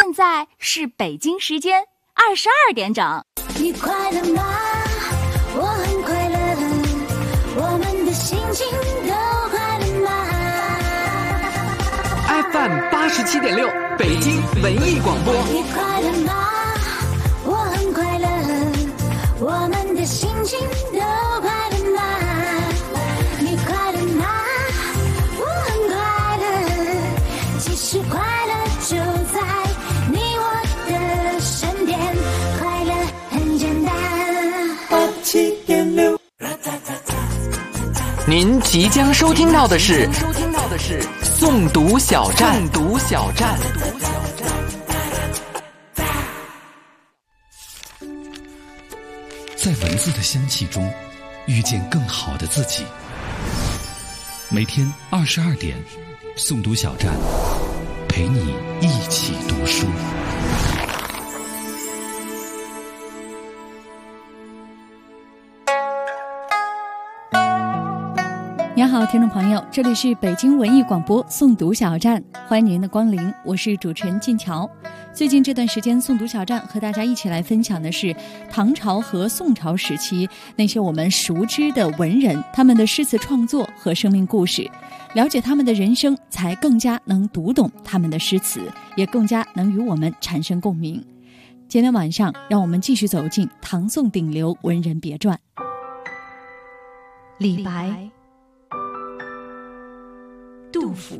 现在是北京时间22点整。 你快乐吗？我很快乐，我们的心情都快乐吗？ FM 87.6北京文艺广播。 你快乐吗？我很快乐，我们的心情都快乐吗？你快乐吗？我很快乐，其实快乐就在你我的身边，快乐很简单。87.6。 您即将收听到的是诵读小站。 在文字的香气中遇见更好的自己。每天22点，诵读小站陪你一起读书。 您好，听众朋友，这里是北京文艺广播诵读小站，欢迎您的光临，我是主持人晋桥。最近这段时间，诵读小站和大家一起来分享的是唐朝和宋朝时期那些我们熟知的文人，他们的诗词创作和生命故事。了解他们的人生，才更加能读懂他们的诗词，也更加能与我们产生共鸣。今天晚上，让我们继续走进唐宋顶流文人别传。李白、杜甫、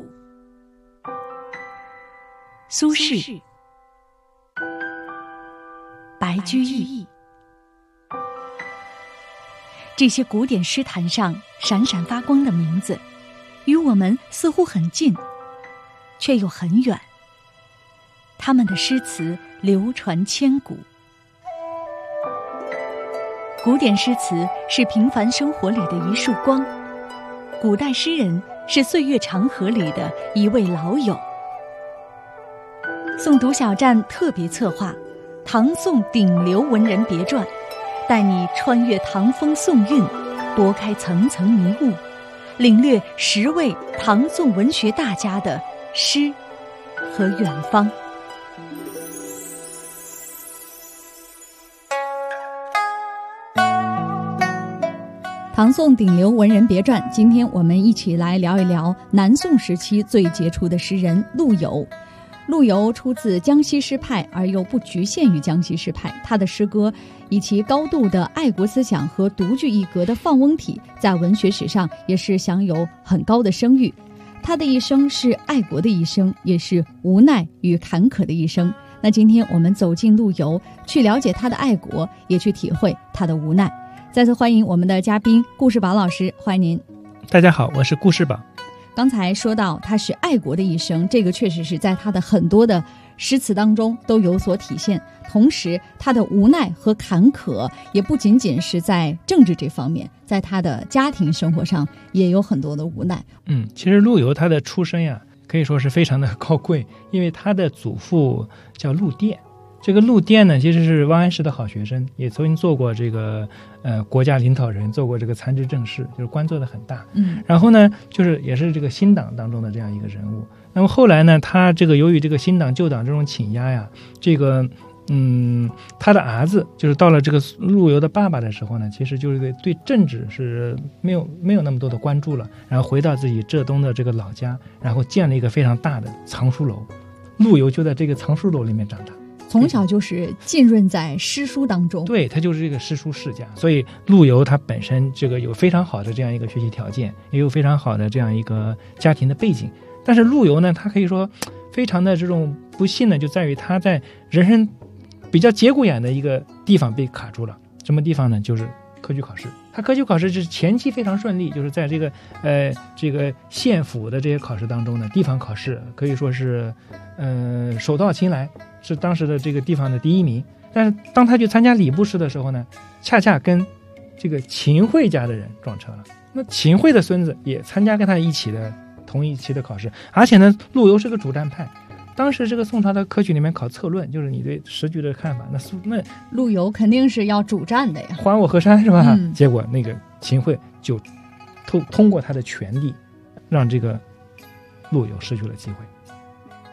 苏轼、白居易，这些古典诗坛上闪闪发光的名字，与我们似乎很近，却又很远。他们的诗词流传千古。古典诗词是平凡生活里的一束光，古代诗人是岁月长河里的一位老友。诵读小站特别策划唐宋顶流文人别传，带你穿越唐风宋韵，拨开层层迷雾，领略10位唐宋文学大家的诗和远方。唐宋顶流文人别传，今天我们一起来聊一聊南宋时期最杰出的诗人陆游。陆游出自江西诗派，而又不局限于江西诗派。他的诗歌以其高度的爱国思想和独具一格的放翁体，在文学史上也是享有很高的声誉。他的一生是爱国的一生，也是无奈与坎坷的一生。那今天我们走进陆游，去了解他的爱国，也去体会他的无奈。再次欢迎我们的嘉宾顾世宝老师，欢迎您。 大家好，我是顾世宝。 刚才说到他是爱国的一生，这个确实是在他的很多的诗词当中都有所体现。同时他的无奈和坎坷也不仅仅是在政治这方面，在他的家庭生活上也有很多的无奈。 其实陆游他的出身呀，可以说是非常的高贵，因为他的祖父叫陆佃。这个陆佃呢，其实是王安石的好学生，也曾经做过这个国家领导人，做过这个参知政事，就是官做得很大。然后呢，就是也是这个新党当中的这样一个人物。那么后来呢，他这个由于这个新党旧党这种倾压呀，这个他的儿子就是到了这个陆游的爸爸的时候呢，其实就是对政治是没有那么多的关注了，然后回到自己浙东的这个老家，然后建了一个非常大的藏书楼。陆游就在这个藏书楼里面长大。 从小就是浸润在诗书当中， 对，他就是这个诗书世家，所以陆游他本身这个有非常好的这样一个学习条件，也有非常好的这样一个家庭的背景。但是陆游呢，他可以说非常的这种不幸呢，就在于他在人生比较节骨眼的一个地方被卡住了。什么地方呢？就是科举考试。他科举考试是前期非常顺利，就是在这个县府的这些考试当中呢，地方考试可以说是手到擒来，是当时的这个地方的第1名。但是当他去参加礼部试的时候呢，恰恰跟这个秦桧家的人撞车了。那秦桧的孙子也参加跟他同一期的考试，而且呢，陆游是个主战派。当时这个宋朝的科举里面考策论，就是你对时局的看法，那陆游肯定是要主战的呀， 还我河山是吧？结果那个秦桧就通过他的权力，让这个陆游失去了机会。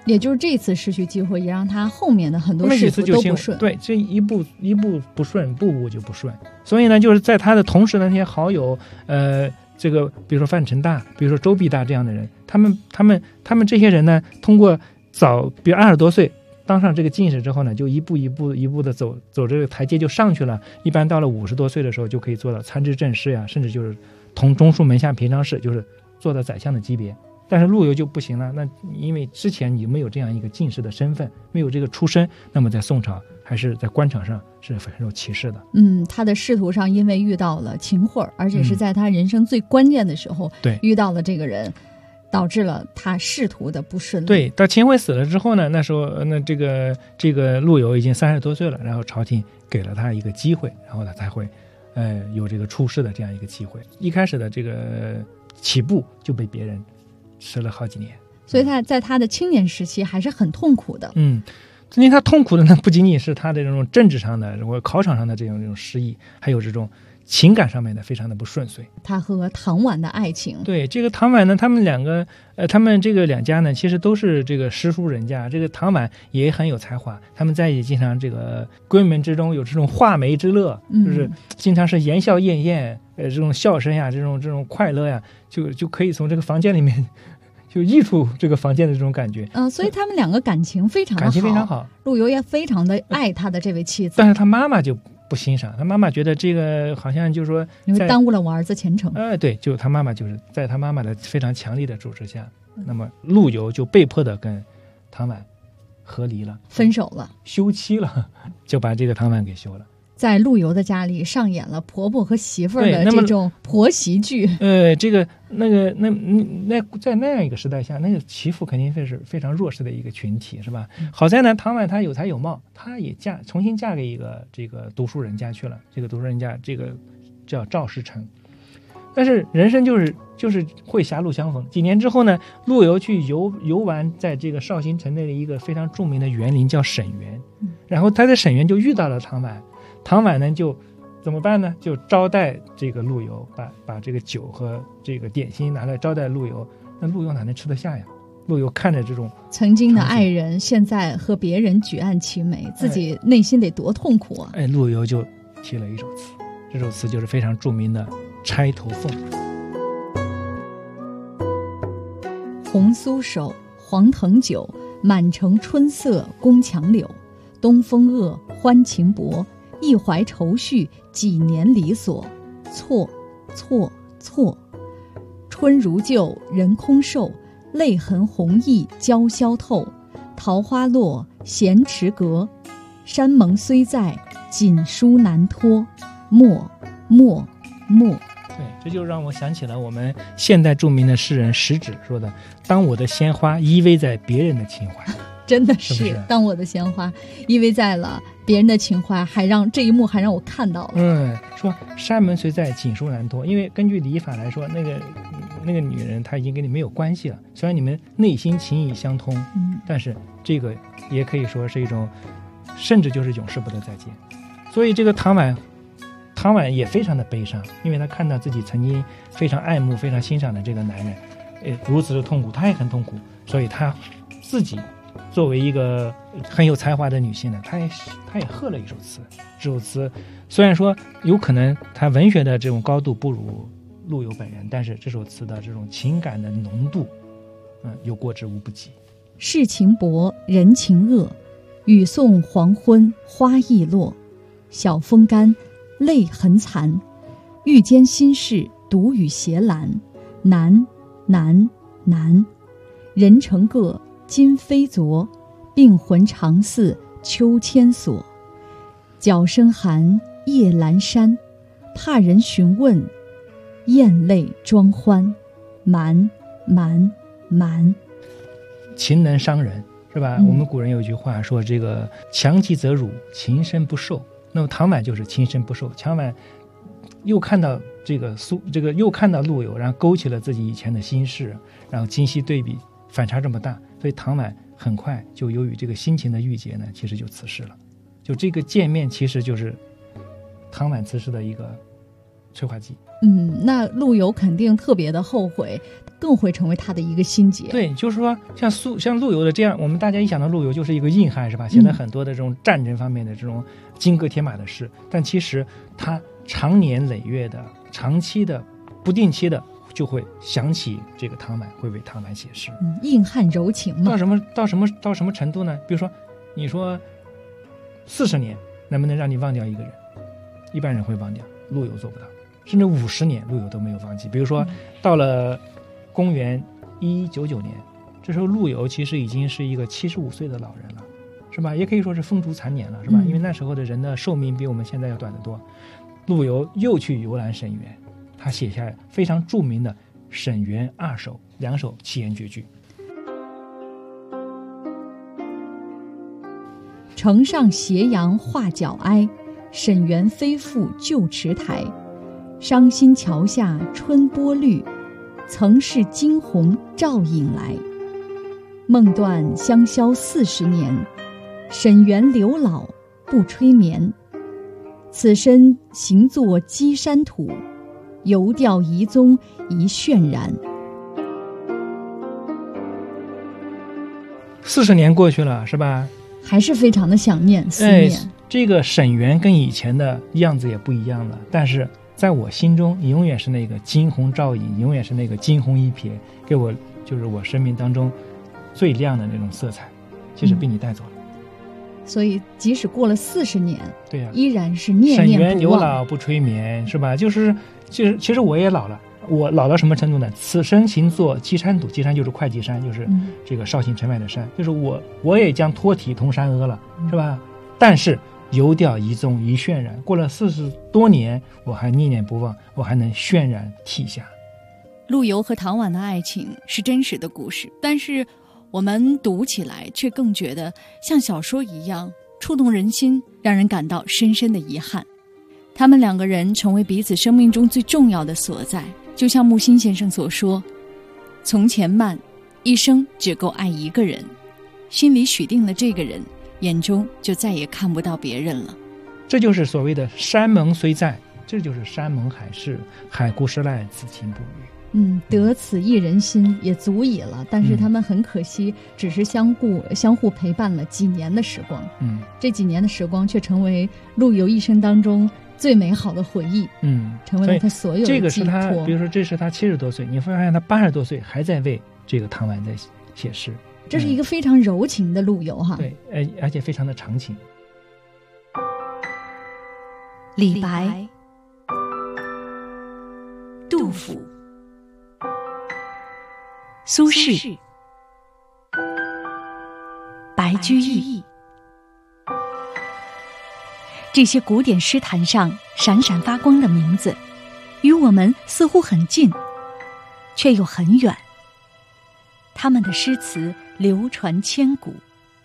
也就是这次失去机会，也让他后面的很多仕途都不顺。 对，这一步一步不顺，步步就不顺。所以呢，就是在他的同时的那些好友，这个比如说范成大，比如说周必大这样的人，他们这些人呢，通过比如20多岁当上这个进士之后呢，就一步一步的走这个台阶就上去了。一般到了50多岁的时候，就可以做到参知政事呀，甚至就是同中书门下平常侍，就是做到宰相的级别。但是陆游就不行了，那因为之前你没有这样一个进士的身份，没有这个出身，那么在宋朝还是在官场上是很有歧视的。 他的仕途上因为遇到了秦桧，而且是在他人生最关键的时候， 对， 遇到了这个人，导致了他仕途的不顺利。 对，到秦桧死了之后呢，那时候那这个陆游已经30多岁了，然后朝廷给了他一个机会，然后他才会有这个出世的这样一个机会。一开始的这个起步就被别人吃了好几年， 所以他在他的青年时期还是很痛苦的。 因为他痛苦的呢，不仅仅是他的这种政治上的或考场上的这种失意，还有这种情感上面的非常的不顺遂。他和唐婉的爱情， 对，这个唐婉呢，他们这个两家呢，其实都是这个诗书人家。这个唐婉也很有才华，他们在一起经常这个闺门之中有这种画眉之乐，就是经常是言笑晏晏，这种笑声呀，这种快乐呀，就可以从这个房间里面就溢出这个房间的这种感觉。 所以他们两个感情非常好，陆游也非常的爱他的这位妻子。 但是他妈妈就不欣赏，他妈妈觉得这个好像就是说因为耽误了我儿子前程。 对，就他妈妈就是在他妈妈的非常强力的主持下，那么陆游就被迫的跟唐婉和离了， 分手了， 休妻了，就把这个唐婉给休了。 在陆游的家里上演了婆婆和媳妇儿的这种婆媳剧。 这个那在那样一个时代下，那个媳妇肯定是非常弱势的一个群体，是吧？好在呢，唐婉她有才有貌，她也重新嫁给一个这个读书人家去了。这个读书人家这个叫赵世成。但是人生就是会狭路相逢。几年之后呢，陆游去游玩在这个绍兴城内的一个非常著名的园林叫沈园，然后他在沈园就遇到了唐婉。唐婉呢就怎么办呢？就招待这个陆游，把这个酒和这个点心拿来招待陆游。那陆游哪能吃得下呀？陆游看着这种曾经的爱人现在和别人举案齐眉，自己内心得多痛苦啊！ 陆游就题了一首词，这首词就是非常著名的《钗头凤》。 红酥手，黄藤酒，满城春色宫墙柳。东风恶，欢情薄。一怀愁绪，几年离索。错，错，错。春如旧，人空瘦。泪痕红浥鲛绡透。桃花落，闲池阁。山盟虽在，锦书难托。莫，莫，莫。 对，这就让我想起了我们现代著名的诗人石芷说的：“当我的鲜花依偎在别人的情怀。” 真的是当我的鲜花依偎在了别人的情怀，还让这一幕还让我看到了。 说山门虽在，锦书难托，因为根据礼法来说，那个女人她已经跟你没有关系了，虽然你们内心情意相通，但是这个也可以说是一种，甚至就是永世不得再见。所以这个唐婉也非常的悲伤，因为她看到自己曾经非常爱慕、非常欣赏的这个男人，如此的痛苦，她也很痛苦，所以她自己作为一个很有才华的女性呢，她也贺了一首词。这首词虽然说有可能她文学的这种高度不如陆游本人，但是这首词的这种情感的浓度，有过之无不及。 世情薄，人情恶，雨送黄昏花易落。晓风干，泪痕残。欲笺心事，独语斜阑。难，难，难。人成各，今非昨。病魂常似秋千索。角声寒，夜阑珊。怕人询问，咽泪装欢。瞒，瞒，瞒。 情能伤人，是吧？我们古人有一句话说，这个强极则辱，情深不寿。那么唐婉就是情深不寿。唐婉又看到又看到陆游，然后勾起了自己以前的心事，然后今昔对比，反差这么大，所以唐婉很快就由于这个心情的郁结呢，其实就辞世了。就这个见面，其实就是唐婉辞世的一个催化剂。 那陆游肯定特别的后悔，更会成为他的一个心结。 对，就是说像陆游的这样，我们大家一想到陆游就是一个硬汉，是吧？写了很多的这种战争方面的这种金戈铁马的事，但其实他长年累月的、长期的、不定期的就会想起这个唐婉，会为唐婉写诗。 硬汉柔情嘛。 到什么程度呢？比如说，你说40年能不能让你忘掉一个人？一般人会忘掉，陆游做不到。甚至50年陆游都没有忘记。比如说到了公元1199年，这时候陆游其实已经是一个75岁的老人了，是吧？也可以说是风烛残年了，是吧？因为那时候的人的寿命比我们现在要短得多。陆游又去游览沈园，他写下非常著名的沈园2首，2首七言绝句。 城上斜阳画角哀，沈园非复旧池台。伤心桥下春波绿，曾是惊鸿照影来。梦断香消40年，沈园柳老不吹眠。此身行作稽山土，游调遗踪一渲然。 40年过去了，是吧？ 还是非常的想念思念。 这个沈园跟以前的样子也不一样了，但是在我心中永远是那个惊鸿照影，永远是那个惊鸿一瞥，给我就是我生命当中最亮的那种色彩，其实被你带走了。 所以即使过了40年， 对呀， 依然是念念不忘。 沈园柳老不吹眠，是吧？其实我也老了。我老到什么程度呢？此身行作稽山土，稽山就是会稽山，就是这个绍兴城外的山，就是我也将脱体同山阿了，是吧？但是游调遗踪一渲染，过了40多年，我还念念不忘，我还能渲染涕下。 陆游和唐婉的爱情是真实的故事，但是我们读起来却更觉得像小说一样触动人心，让人感到深深的遗憾。他们2个人成为彼此生命中最重要的所在，就像木心先生所说，从前慢，一生只够爱一个人，心里许定了这个人，眼中就再也看不到别人了。 这就是所谓的山盟虽在，这就是山盟海誓，海枯石烂，此情不渝。 得此一人心也足矣了，但是他们很可惜，只是相互陪伴了几年的时光。这几年的时光却成为陆游一生当中最美好的回忆。成为了他所有的寄托。 这个是他，比如说这是他70多岁，你会发现他80多岁还在为这个唐婉在写诗。 这是一个非常柔情的陆游哈。 对，而且非常的长情。 李白、杜甫、苏轼、白居易，这些古典诗坛上闪闪发光的名字，与我们似乎很近，却又很远。他们的诗词流传千古。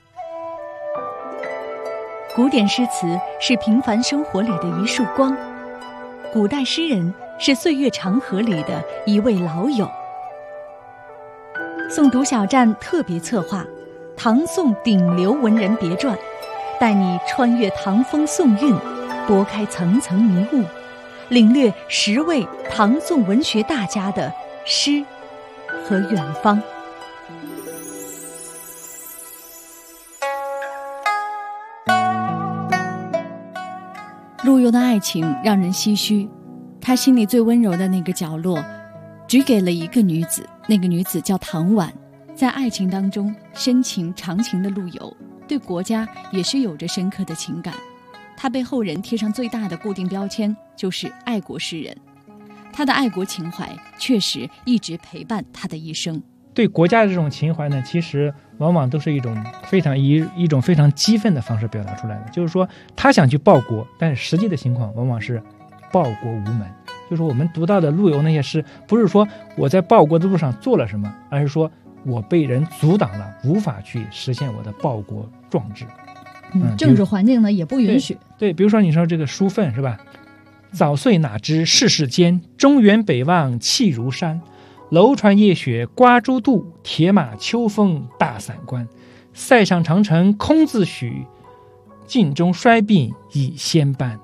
古典诗词是平凡生活里的一束光，古代诗人是岁月长河里的一位老友。诵读小站特别策划唐宋顶流文人别传，带你穿越唐风宋韵，拨开层层迷雾，领略10位唐宋文学大家的诗和远方。 陆游的爱情让人唏嘘，他心里最温柔的那个角落只给了一个女子，那个女子叫唐婉。在爱情当中深情长情的陆游对国家也是有着深刻的情感，他被后人贴上最大的固定标签就是爱国诗人。他的爱国情怀确实一直陪伴他的一生。 对国家的这种情怀呢，其实往往都是一种非常激愤的方式表达出来的。就是说他想去报国，但是实际的情况往往是报国无门。就是我们读到的陆游那些诗，不是说我在报国的路上做了什么，而是说我被人阻挡了，无法去实现我的报国壮志。 政治环境呢也不允许。 对，比如说你说这个书愤是吧？早岁哪知世事艰，中原北望气如山。楼船夜雪刮珠渡，铁马秋风大散关。塞上长城空自许，镜中衰鬓已先斑。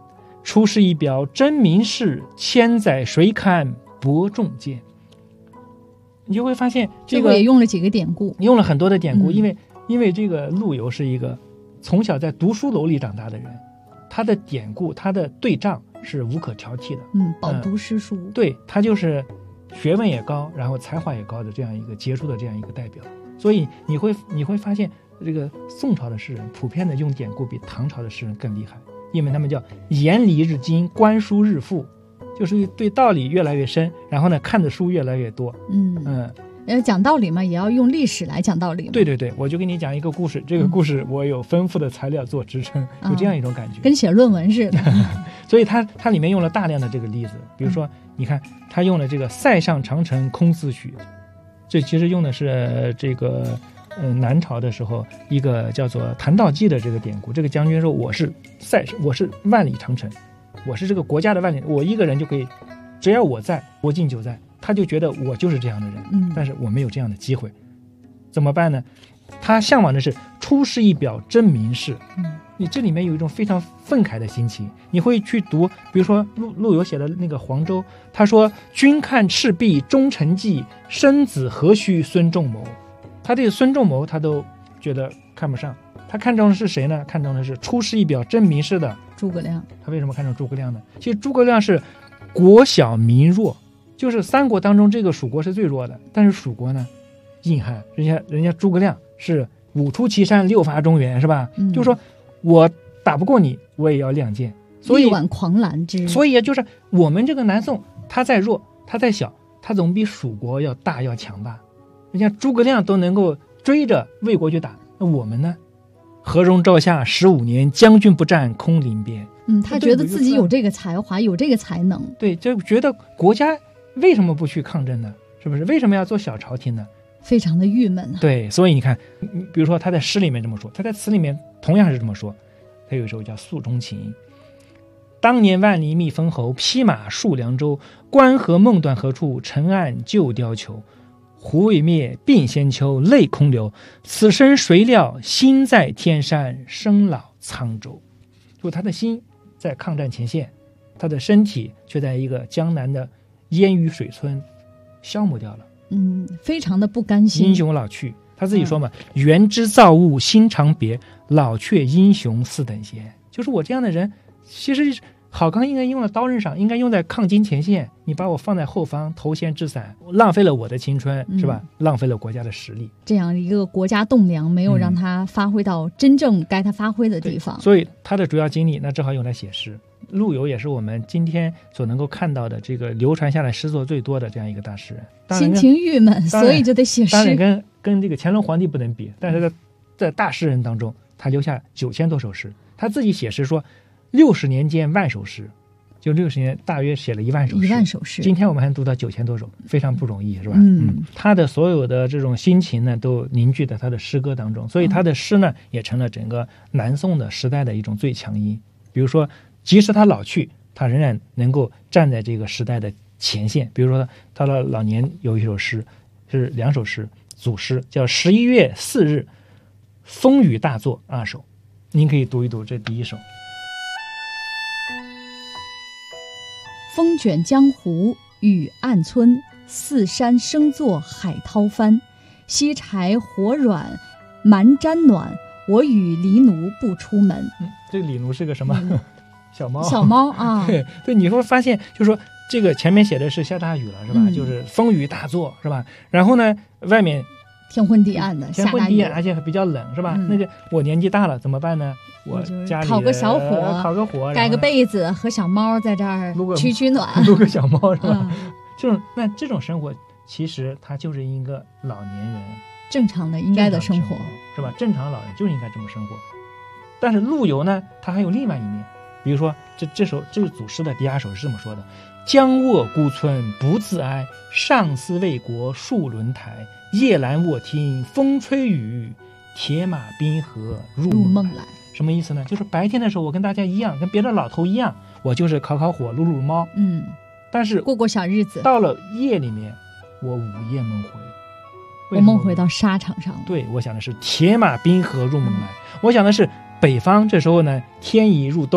出师一表真名士，千载谁堪伯仲见。你就会发现这个也用了几个典故， 用了很多的典故，因为这个陆游是一个从小在读书楼里长大的人，他的典故他的对仗是无可挑剔的， 饱读诗书， 对，他就是学问也高，然后才华也高的这样一个杰出的这样一个代表。所以你会发现这个宋朝的诗人普遍的用典故比唐朝的诗人更厉害，因为他们叫言理日精，观书日富，就是对道理越来越深，然后呢看的书越来越多。 讲道理嘛，也要用历史来讲道理嘛。 对，我就给你讲一个故事，这个故事我有丰富的材料做支撑，有这样一种感觉， 跟写论文似的。 所以它里面用了大量的这个例子，比如说你看他用了这个塞上长城空思许，这其实用的是这个南朝的时候一个叫做谭道济的这个典故。这个将军说我是万里长城，我是这个国家的万里，我一个人就可以，只要我在，国境就在。他就觉得我就是这样的人，但是我没有这样的机会，怎么办呢？他向往的是出师一表真名士。你这里面有一种非常愤慨的心情，你会去读，比如说陆游写的那个黄州，他说君看赤壁终成计，生子何须孙仲谋。他对孙仲谋他都觉得看不上，他看中的是谁呢？看中的是出师一表真名士的诸葛亮。他为什么看中诸葛亮呢？其实诸葛亮是国小民弱，就是三国当中这个蜀国是最弱的，但是蜀国呢硬汉，人家诸葛亮是五出祁山，六伐中原，是吧？就是说我打不过你，我也要亮剑，所以力挽狂澜之。 所以就是我们这个南宋，他再弱，他再小，他总比蜀国要大要强吧？人家诸葛亮都能够追着魏国去打，那我们呢？河中照下15年，将军不战空林边。 他觉得自己有这个才华，有这个才能。 对，就觉得国家为什么不去抗争呢？是不是？为什么要做小朝廷呢？ 非常的郁闷啊。 对，所以你看，比如说他在诗里面这么说，他在词里面同样是这么说。他有一首叫《诉衷情》：当年万里觅封侯，匹马戍凉州。关河梦断何处？尘岸旧貂裘。胡未灭，鬓先秋，泪空流。此生谁料，心在天山，生老沧州。就他的心在抗战前线，他的身体却在一个江南的烟雨水村消磨掉了。 非常的不甘心。 英雄老去，他自己说嘛，缘之造物心长别，老却英雄似等闲。就是我这样的人，其实好钢应该用在刀刃上，应该用在抗金前线，你把我放在后方投衔致散，浪费了我的青春，是吧？浪费了国家的实力。 这样一个国家栋梁没有让他发挥到真正该他发挥的地方。 所以他的主要精力那只好用来写诗。陆游也是我们今天所能够看到的这个流传下来诗作最多的这样一个大诗人。 心情郁闷，所以就得写诗。 当然跟这个乾隆皇帝不能比，但是在大诗人当中，他留下9000多首诗。他自己写诗说，60年间万首诗，就60年大约写了1万首诗。1 万首诗， 今天我们还读到9000多首，非常不容易，是吧？他的所有的这种心情呢，都凝聚在他的诗歌当中，所以他的诗呢，也成了整个南宋的时代的一种最强音。比如说，即使他老去，他仍然能够站在这个时代的前线。比如说，他的老年有一首诗，是2首诗，组诗，叫《11月4日风雨大作2首》。您可以读一读这第一首。 风卷江湖雨暗村，四山生作海涛翻。西柴火软蛮毡暖，我与黎奴不出门。 这个黎奴是个什么？小猫。 小猫啊。 对，你会发现，就是说这个前面写的是下大雨了，是吧？就是风雨大作，是吧？然后呢，外面天昏地暗的， 天昏地暗，而且比较冷，是吧？那个我年纪大了怎么办呢？我家里烤个小火， 烤个火， 盖个被子，和小猫在这儿取暖， 撸个小猫，是吧？那这种生活，其实它就是一个老年人正常的应该的生活， 是吧？正常老人就应该这么生活。但是陆游呢，他还有另外一面，比如说这个组诗的第2首是这么说的：将卧孤村不自哀，上思为国戍轮台。夜阑卧听风吹雨，铁马冰河入梦来。什么意思呢？就是白天的时候我跟大家一样，跟别的老头一样，我就是烤火撸猫，但是过小日子。 到了夜里面，我午夜梦回。 我梦回到沙场上了。 对，我想的是铁马冰河入梦来。我想的是北方这时候呢，天已入冬，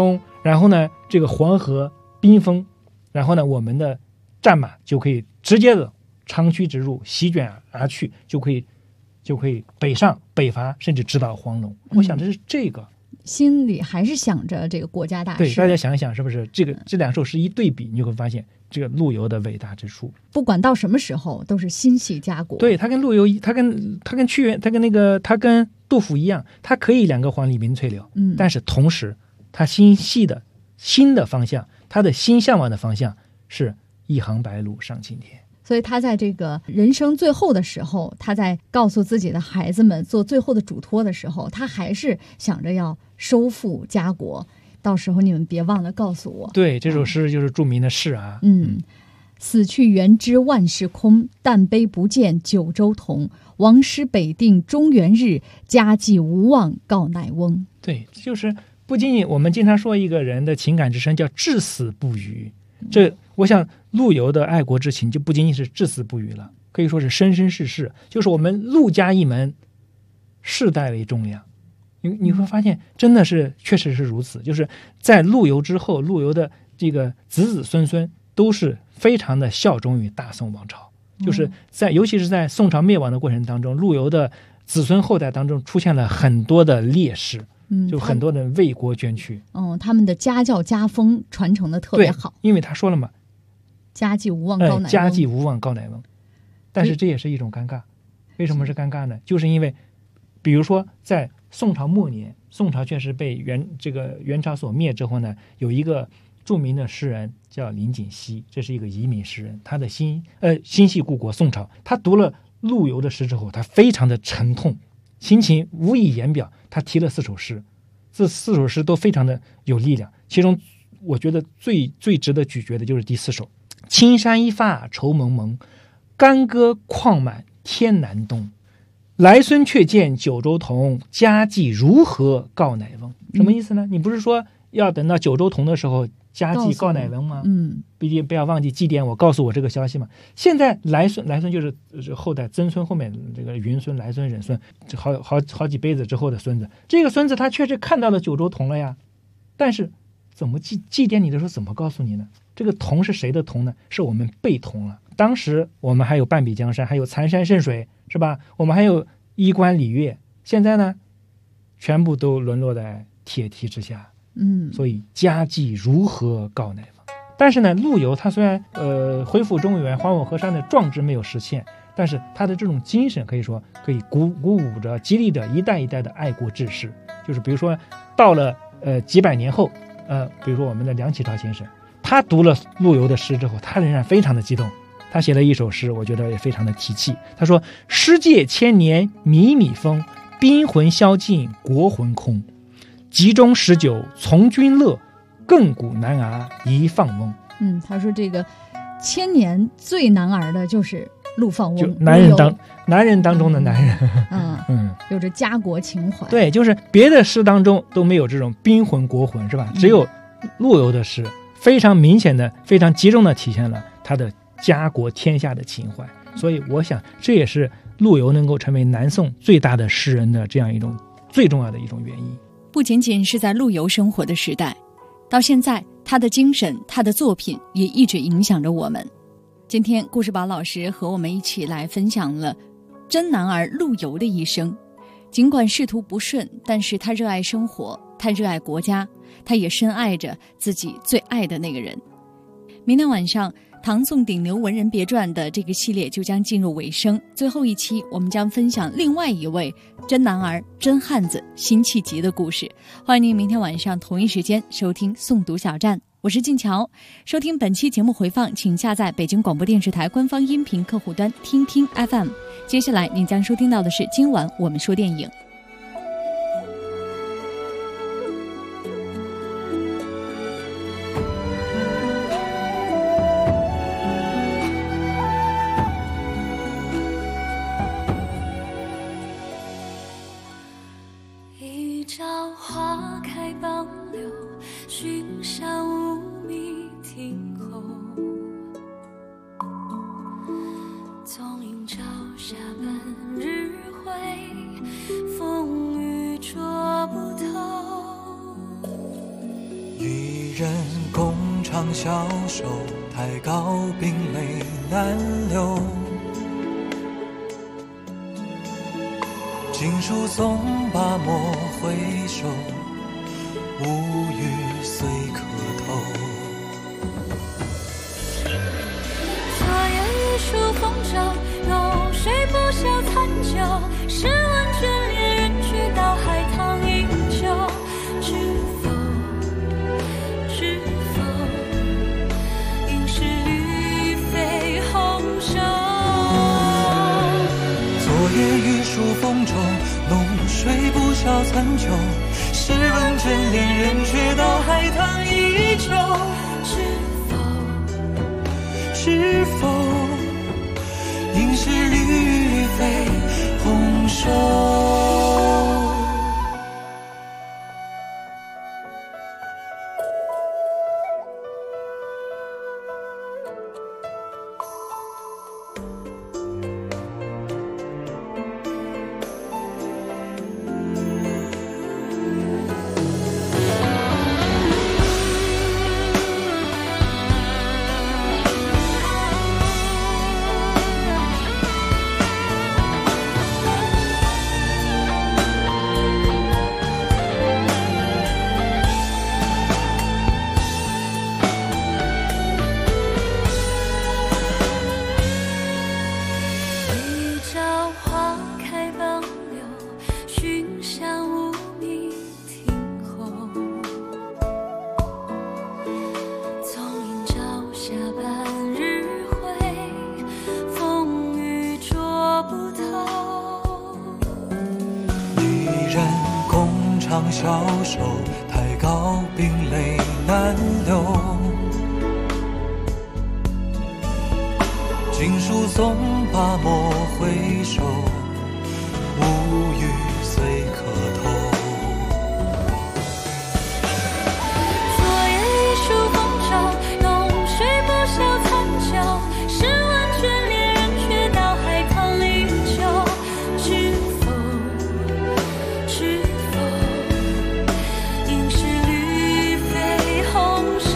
然后呢这个黄河冰封，然后呢我们的战马就可以直接的长驱直入，席卷而去，就可以北上北伐，甚至直捣黄龙。我想这是这个心里还是想着这个国家大事。 对，大家想一想，是不是这两首诗一对比，你就会发现这个陆游的伟大之处。 不管到什么时候，都是心系家国。 对，他跟陆游，他跟屈原，他跟杜甫一样，他可以两个黄鹂鸣翠柳，但是同时他心的方向，他的心向往的方向是一行白鹭上青天。 所以他在这个人生最后的时候，他在告诉自己的孩子们做最后的嘱托的时候，他还是想着要收复家国。到时候你们别忘了告诉我。 对，这首诗就是著名的诗啊。 死去元知万事空，但悲不见九州同。王师北定中原日，家祭无忘告乃翁。 对，就是不仅仅我们经常说一个人的情感之深叫至死不渝，这我想陆游的爱国之情就不仅仅是至死不渝了，可以说是生生世世，就是我们陆家一门世代为忠良。你会发现真的是确实是如此，就是在陆游之后，陆游的这个子子孙孙都是非常的效忠于大宋王朝，就是尤其是在宋朝灭亡的过程当中，陆游的子孙后代当中出现了很多的烈士，就很多人为国捐躯。 他们的家教家风传承的特别好。 因为他说了嘛， 家祭无忘告乃翁。 家祭无忘告乃翁。但是这也是一种尴尬。为什么是尴尬呢？就是因为比如说在宋朝末年，宋朝确实被元朝所灭之后呢，有一个著名的诗人叫林锦熙，这是一个移民诗人，他的心系故国宋朝。他读了陆游的诗之后，他非常的沉痛，心情无以言表。他提了4首诗，这4首诗都非常的有力量。其中我觉得最值得咀嚼的就是第4首：青山一发愁蒙蒙，干戈旷满天南东。来孙却见九州同，家祭如何告乃翁。什么意思呢？你不是说要等到九州同的时候家祭告乃翁吗？毕竟不要忘记祭奠我，告诉我这个消息嘛。现在来孙就是后代曾孙后面这个云孙、来孙、忍孙，好几辈子之后的孙子。这个孙子他确实看到了九州同了呀，但是怎么祭奠你的时候怎么告诉你呢？这个同是谁的同呢？是我们被同了。当时我们还有半壁江山，还有残山剩水，是吧？我们还有衣冠礼乐，现在呢全部都沦落在铁蹄之下。所以家祭如何告乃翁。但是呢，陆游他虽然恢复中原、还我河山的壮志没有实现，但是他的这种精神可以说可以鼓舞着、激励着一代一代的爱国志士。就是比如说到了几百年后，比如说我们的梁启超先生，他读了陆游的诗之后，他仍然非常的激动。他写了一首诗，我觉得也非常的提气。他说：诗界千年靡靡风，兵魂消尽国魂空。集中19从军乐，亘古男儿一放翁。 他说这个千年最男儿的就是陆放翁， 就男人当中的男人。 有着家国情怀。 对，就是别的诗当中都没有这种兵魂国魂，是吧？只有陆游的诗非常明显的、非常集中的体现了他的家国天下的情怀。所以我想这也是陆游能够成为南宋最大的诗人的这样一种最重要的一种原因。 不仅仅是在陆游生活的时代，到现在他的精神、他的作品也一直影响着我们。今天故事宝老师和我们一起来分享了真男儿陆游的一生。尽管仕途不顺，但是他热爱生活，他热爱国家，他也深爱着自己最爱的那个人。明天晚上唐宋顶流文人别传的这个系列就将进入尾声，最后一期我们将分享另外一位真男儿、真汉子辛弃疾的故事。欢迎您明天晚上同一时间收听诵读小站，我是静乔。收听本期节目回放，请下载北京广播电视台官方音频客户端听听 FM。 接下来您将收听到的是今晚我们说电影。 一朝花开傍柳，寻山无觅听候。纵饮朝霞半日晖，风雨捉不透。 人共长小手，太高冰泪难流。锦书送罢莫回首，无语虽可偷。 昨夜雨疏风骤，浓睡不消残酒。试问卷帘人去到海棠依旧，知否应是绿肥红瘦。 昨夜雨疏风骤，浓睡不消残酒。试问卷帘人却道海棠依旧。知否应是绿肥红瘦。小手太高冰泪难流。锦书送罢莫回首，无语虽可偷。 昨夜雨疏风骤，浓睡不消残酒。试问卷帘人却道海棠依旧。应是绿肥红瘦。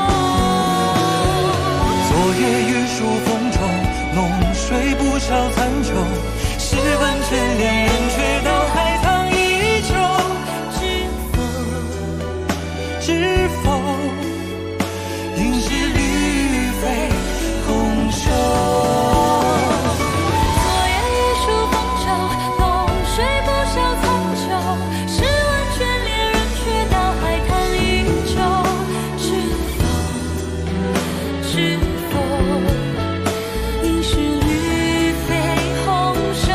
昨夜雨疏风骤，浓睡不消残酒。试问卷帘人却道海棠依旧。知否应是绿肥红瘦。 昨夜雨疏风骤，浓睡不消残酒。试问卷帘人却道海棠依旧。知否应是绿肥红瘦。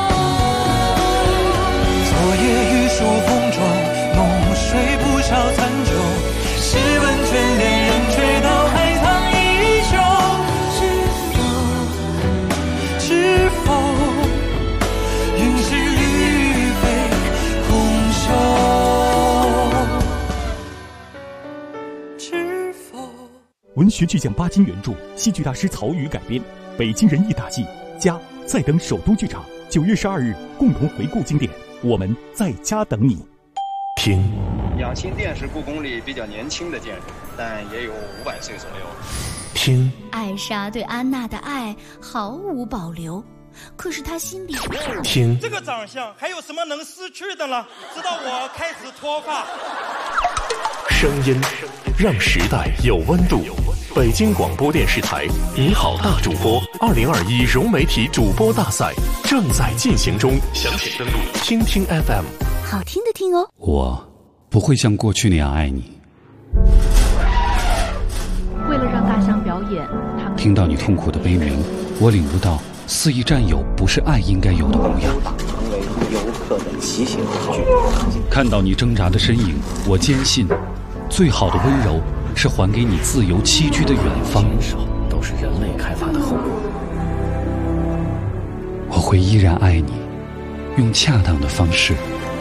昨夜雨疏风骤，浓睡不消残酒。试问卷帘人却道海棠依旧。知否应是绿肥红瘦。知否。 文学巨匠巴金原著，戏剧大师曹禺改编，北京人艺大戏家在等首都剧场9月12日共同回顾经典，我们在家等你。 听， 养心殿是故宫里比较年轻的建筑，但也有500岁左右。 听， 艾莎对安娜的爱毫无保留，可是她心里听， 这个长相还有什么能失去的呢？直到我开始脱发。 声音让时代有温度。北京广播电视台你好大主播2021融媒体主播大赛正在进行中，详情登录听听 FM。 好听的听哦。 我不会像过去那样爱你。 为了让大象表演，他们听到你痛苦的悲鸣，我领悟到肆意占有不是爱应该有的模样。 成为游客的骑行工具。 看到你挣扎的身影，我坚信最好的温柔是还给你自由栖居的远方。 都是人类开发的后果。 我会依然爱你，用恰当的方式。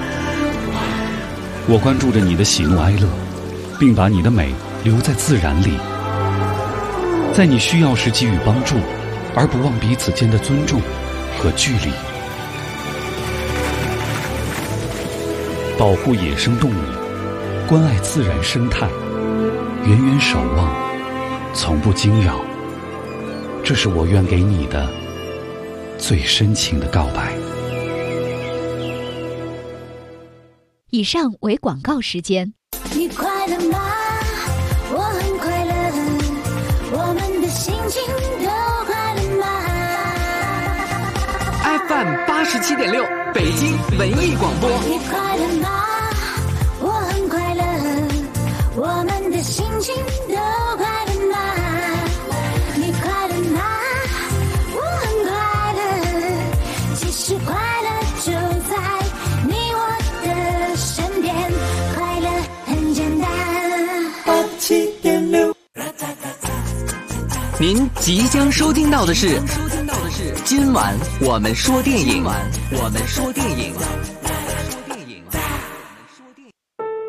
我关注着你的喜怒哀乐，并把你的美留在自然里，在你需要时给予帮助，而不忘彼此间的尊重和距离。保护野生动物，关爱自然生态， 远远守望，从不惊扰。这是我愿给你的最深情的告白。 以上为广告时间。 你快乐吗？我很快乐，我们的心情都快乐吗？ FM 87.6北京文艺广播。 你快乐吗？我很快乐，我们的心情都快乐吗？你快乐吗？我很快乐，其实快乐就在你我的身边，快乐很简单。87.6。 您即将收听到的是今晚我们说电影。